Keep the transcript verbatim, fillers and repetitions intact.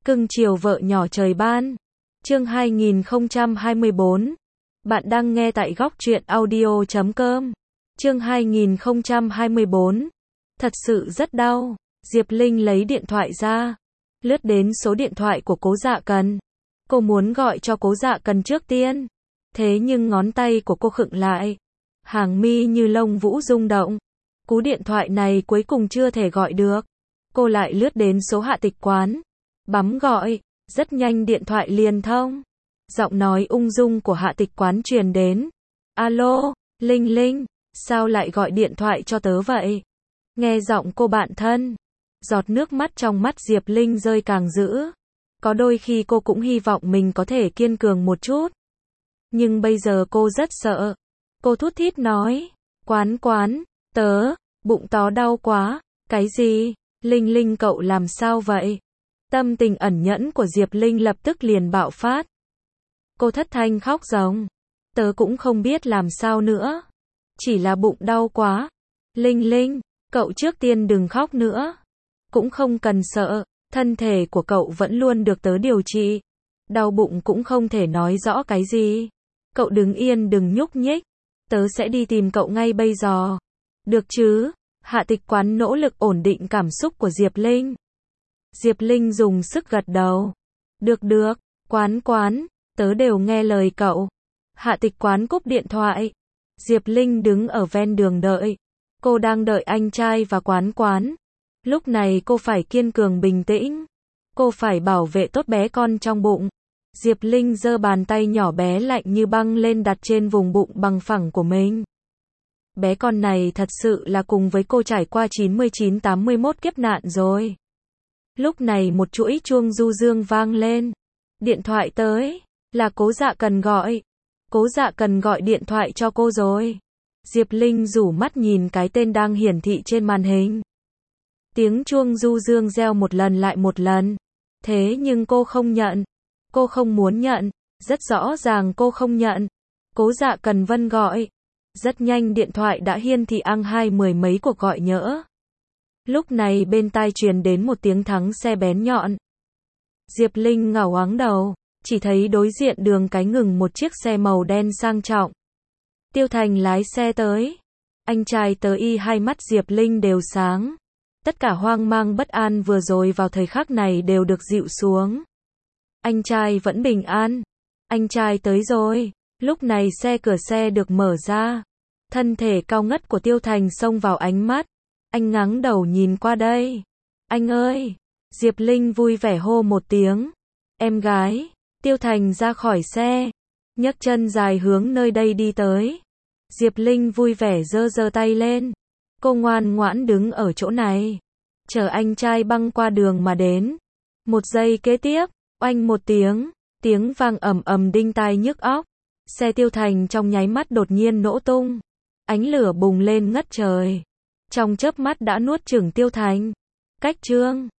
Cưng chiều vợ nhỏ trời ban. Chương hai nghìn không trăm hai mươi bốn. Bạn đang nghe tại góc truyện audio chấm com. Chương hai nghìn không trăm hai mươi bốn. Thật sự rất đau. Diệp Linh lấy điện thoại ra, lướt đến số điện thoại của Cố Dạ Cần. Cô muốn gọi cho Cố Dạ Cần trước tiên. Thế nhưng ngón tay của cô khựng lại. Hàng mi như lông vũ rung động. Cú điện thoại này cuối cùng chưa thể gọi được. Cô lại lướt đến số Hạ Tịch Quán. Bấm gọi, rất nhanh điện thoại liền thông. Giọng nói ung dung của Hạ Tịch Quán truyền đến. Alo, Linh Linh, sao lại gọi điện thoại cho tớ vậy? Nghe giọng cô bạn thân, giọt nước mắt trong mắt Diệp Linh rơi càng dữ. Có đôi khi cô cũng hy vọng mình có thể kiên cường một chút. Nhưng bây giờ cô rất sợ. Cô thút thít nói, Quán Quán, tớ, bụng tó đau quá. Cái gì? Linh Linh cậu làm sao vậy? Tâm tình ẩn nhẫn của Diệp Linh lập tức liền bạo phát. Cô thất thanh khóc ròng. Tớ cũng không biết làm sao nữa. Chỉ là bụng đau quá. Linh Linh, cậu trước tiên đừng khóc nữa. Cũng không cần sợ, thân thể của cậu vẫn luôn được tớ điều trị. Đau bụng cũng không thể nói rõ cái gì. Cậu đứng yên đừng nhúc nhích. Tớ sẽ đi tìm cậu ngay bây giờ. Được chứ? Hạ Tịch Quán nỗ lực ổn định cảm xúc của Diệp Linh. Diệp Linh dùng sức gật đầu. Được được, Quán Quán, tớ đều nghe lời cậu. Hạ Tịch Quán cúp điện thoại. Diệp Linh đứng ở ven đường đợi. Cô đang đợi anh trai và Quán Quán. Lúc này cô phải kiên cường bình tĩnh. Cô phải bảo vệ tốt bé con trong bụng. Diệp Linh giơ bàn tay nhỏ bé lạnh như băng lên đặt trên vùng bụng bằng phẳng của mình. Bé con này thật sự là cùng với cô trải qua chín mươi chín tám mươi mốt kiếp nạn rồi. Lúc này một chuỗi chuông du dương vang lên. Điện thoại tới, là Cố Dạ Cần gọi. Cố Dạ Cần gọi điện thoại cho cô rồi. Diệp Linh rủ mắt nhìn cái tên đang hiển thị trên màn hình. Tiếng chuông du dương reo một lần lại một lần. Thế nhưng cô không nhận. Cô không muốn nhận. Rất rõ ràng cô không nhận. Cố Dạ Cần Vân gọi. Rất nhanh điện thoại đã hiển thị ăn hai mười mấy cuộc gọi nhỡ. Lúc này bên tai truyền đến một tiếng thắng xe bén nhọn. Diệp Linh ngẩng ngoáng đầu, chỉ thấy đối diện đường cái ngừng một chiếc xe màu đen sang trọng. Tiêu Thành lái xe tới. Anh trai tới y hai mắt Diệp Linh đều sáng. Tất cả hoang mang bất an vừa rồi vào thời khắc này đều được dịu xuống. Anh trai vẫn bình an. Anh trai tới rồi. Lúc này xe cửa xe được mở ra. Thân thể cao ngất của Tiêu Thành xông vào ánh mắt. Anh ngẩng đầu nhìn qua đây. Anh ơi! Diệp Linh vui vẻ hô một tiếng. Em gái! Tiêu Thành ra khỏi xe. Nhấc chân dài hướng nơi đây đi tới. Diệp Linh vui vẻ giơ giơ tay lên. Cô ngoan ngoãn đứng ở chỗ này. Chờ anh trai băng qua đường mà đến. Một giây kế tiếp, oanh một tiếng. Tiếng vang ầm ầm đinh tai nhức óc. Xe Tiêu Thành trong nháy mắt đột nhiên nổ tung. Ánh lửa bùng lên ngất trời. Trong chớp mắt đã nuốt chửng Tiêu Thành. Cách chương